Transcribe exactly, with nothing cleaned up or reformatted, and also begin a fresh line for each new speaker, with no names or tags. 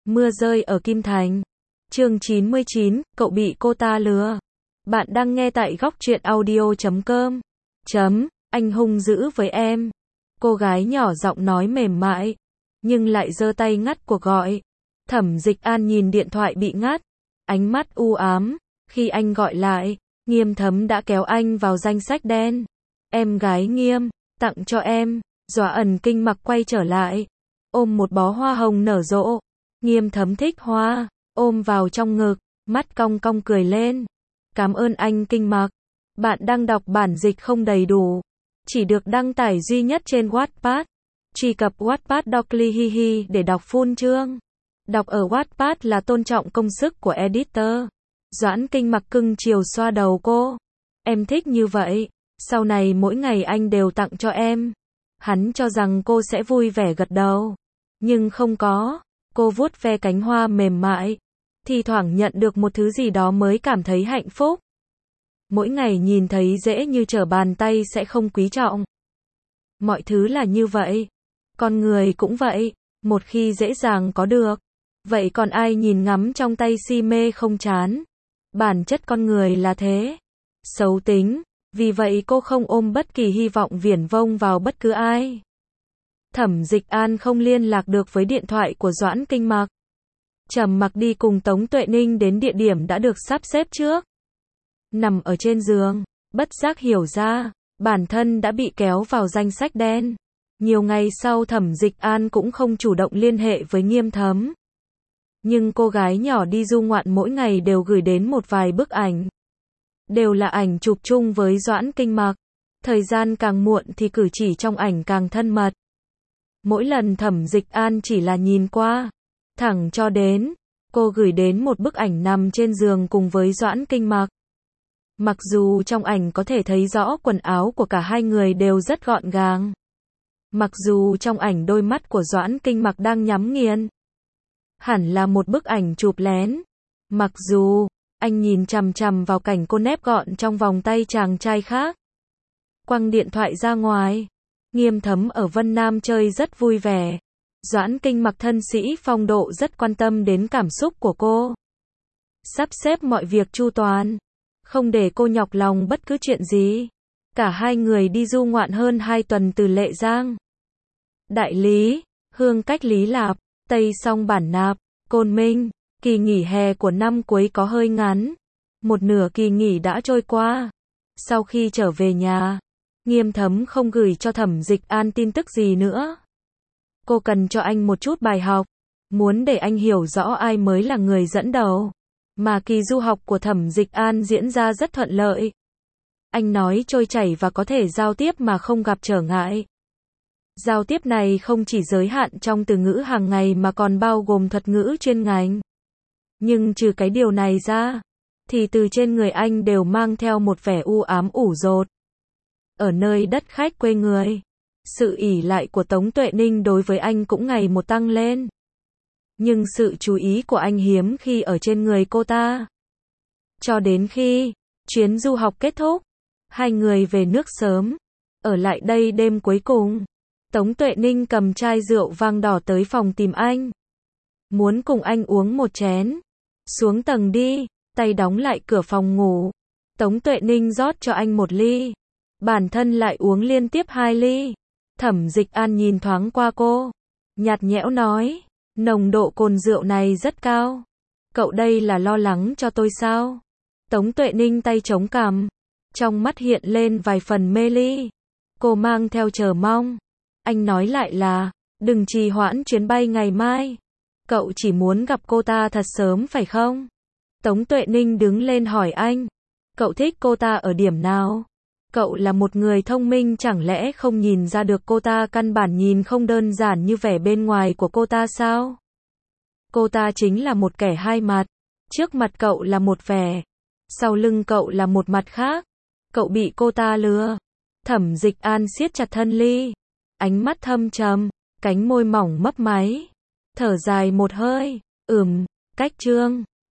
Mưa rơi ở Kim Thành. Chương chín mươi chín, cậu bị cô ta lừa. Bạn đang nghe tại góc truyện audio chấm com. Chấm, anh hung dữ với em. Cô gái nhỏ giọng nói mềm mại, nhưng lại giơ tay ngắt cuộc gọi. Thẩm Dịch An nhìn điện thoại bị ngắt, ánh mắt u ám. Khi anh gọi lại, Nghiêm Thấm đã kéo anh vào danh sách đen. Em gái Nghiêm, tặng cho em. Dọa ẩn kinh mặc quay trở lại, ôm một bó hoa hồng nở rộ. Nghiêm Thấm thích hoa, ôm vào trong ngực, mắt cong cong cười lên. Cảm ơn anh Kinh Mặc. Bạn đang đọc bản dịch không đầy đủ, chỉ được đăng tải duy nhất trên Wattpad. Truy cập Wattpad Docly Hihi để đọc full chương. Đọc ở Wattpad là tôn trọng công sức của editor. Doãn Kinh Mặc cưng chiều xoa đầu cô. Em thích như vậy, sau này mỗi ngày anh đều tặng cho em. Hắn cho rằng cô sẽ vui vẻ gật đầu, nhưng không có. Cô vuốt ve cánh hoa mềm mại, thì thoảng nhận được một thứ gì đó mới cảm thấy hạnh phúc. Mỗi ngày nhìn thấy dễ như trở bàn tay sẽ không quý trọng. Mọi thứ là như vậy, con người cũng vậy, một khi dễ dàng có được, vậy còn ai nhìn ngắm trong tay si mê không chán. Bản chất con người là thế, xấu tính, vì vậy cô không ôm bất kỳ hy vọng viển vông vào bất cứ ai. Thẩm Dịch An không liên lạc được với điện thoại của Doãn Kinh Mặc. Trầm Mặc đi cùng Tống Tuệ Ninh đến địa điểm đã được sắp xếp trước. Nằm ở trên giường, bất giác hiểu ra, bản thân đã bị kéo vào danh sách đen. Nhiều ngày sau Thẩm Dịch An cũng không chủ động liên hệ với Nghiêm Thấm. Nhưng cô gái nhỏ đi du ngoạn mỗi ngày đều gửi đến một vài bức ảnh. Đều là ảnh chụp chung với Doãn Kinh Mặc. Thời gian càng muộn thì cử chỉ trong ảnh càng thân mật. Mỗi lần Thẩm Dịch An chỉ là nhìn qua, thẳng cho đến, cô gửi đến một bức ảnh nằm trên giường cùng với Doãn Kinh Mặc. Mặc dù trong ảnh có thể thấy rõ quần áo của cả hai người đều rất gọn gàng. Mặc dù trong ảnh đôi mắt của Doãn Kinh Mặc đang nhắm nghiền. Hẳn là một bức ảnh chụp lén. Mặc dù, anh nhìn chằm chằm vào cảnh cô nép gọn trong vòng tay chàng trai khác. Quăng điện thoại ra ngoài. Nghiêm Thấm ở Vân Nam chơi rất vui vẻ. Doãn Kinh Mặc thân sĩ phong độ rất quan tâm đến cảm xúc của cô. Sắp xếp mọi việc chu toàn, không để cô nhọc lòng bất cứ chuyện gì. Cả hai người đi du ngoạn hơn hai tuần từ Lệ Giang, Đại Lý, Hương cách Lý Lạp, Tây Song Bản Nạp, Côn Minh. Kỳ nghỉ hè của năm cuối có hơi ngắn. Một nửa kỳ nghỉ đã trôi qua. Sau khi trở về nhà, Nghiêm Thấm không gửi cho Thẩm Dịch An tin tức gì nữa. Cô cần cho anh một chút bài học, muốn để anh hiểu rõ ai mới là người dẫn đầu. Mà kỳ du học của Thẩm Dịch An diễn ra rất thuận lợi. Anh nói trôi chảy và có thể giao tiếp mà không gặp trở ngại. Giao tiếp này không chỉ giới hạn trong từ ngữ hàng ngày mà còn bao gồm thuật ngữ chuyên ngành. Nhưng trừ cái điều này ra, thì từ trên người anh đều mang theo một vẻ u ám ủ rột. Ở nơi đất khách quê người, sự ỷ lại của Tống Tuệ Ninh đối với anh cũng ngày một tăng lên. Nhưng sự chú ý của anh hiếm khi ở trên người cô ta. Cho đến khi chuyến du học kết thúc, hai người về nước sớm, ở lại đây đêm cuối cùng. Tống Tuệ Ninh cầm chai rượu vang đỏ tới phòng tìm anh. Muốn cùng anh uống một chén. Xuống tầng đi, tay đóng lại cửa phòng ngủ. Tống Tuệ Ninh rót cho anh một ly. Bản thân lại uống liên tiếp hai ly. Thẩm Dịch An nhìn thoáng qua cô, nhạt nhẽo nói, nồng độ cồn rượu này rất cao. Cậu đây là lo lắng cho tôi sao? Tống Tuệ Ninh tay chống cằm, trong mắt hiện lên vài phần mê ly. Cô mang theo chờ mong. Anh nói lại là, đừng trì hoãn chuyến bay ngày mai. Cậu chỉ muốn gặp cô ta thật sớm phải không? Tống Tuệ Ninh đứng lên hỏi anh, cậu thích cô ta ở điểm nào? Cậu là một người thông minh chẳng lẽ không nhìn ra được cô ta căn bản nhìn không đơn giản như vẻ bên ngoài của cô ta sao? Cô ta chính là một kẻ hai mặt. Trước mặt cậu là một vẻ, sau lưng cậu là một mặt khác. Cậu bị cô ta lừa. Thẩm Dịch An siết chặt thân ly, ánh mắt thâm trầm, cánh môi mỏng mấp máy. Thở dài một hơi, ừm, cách chương.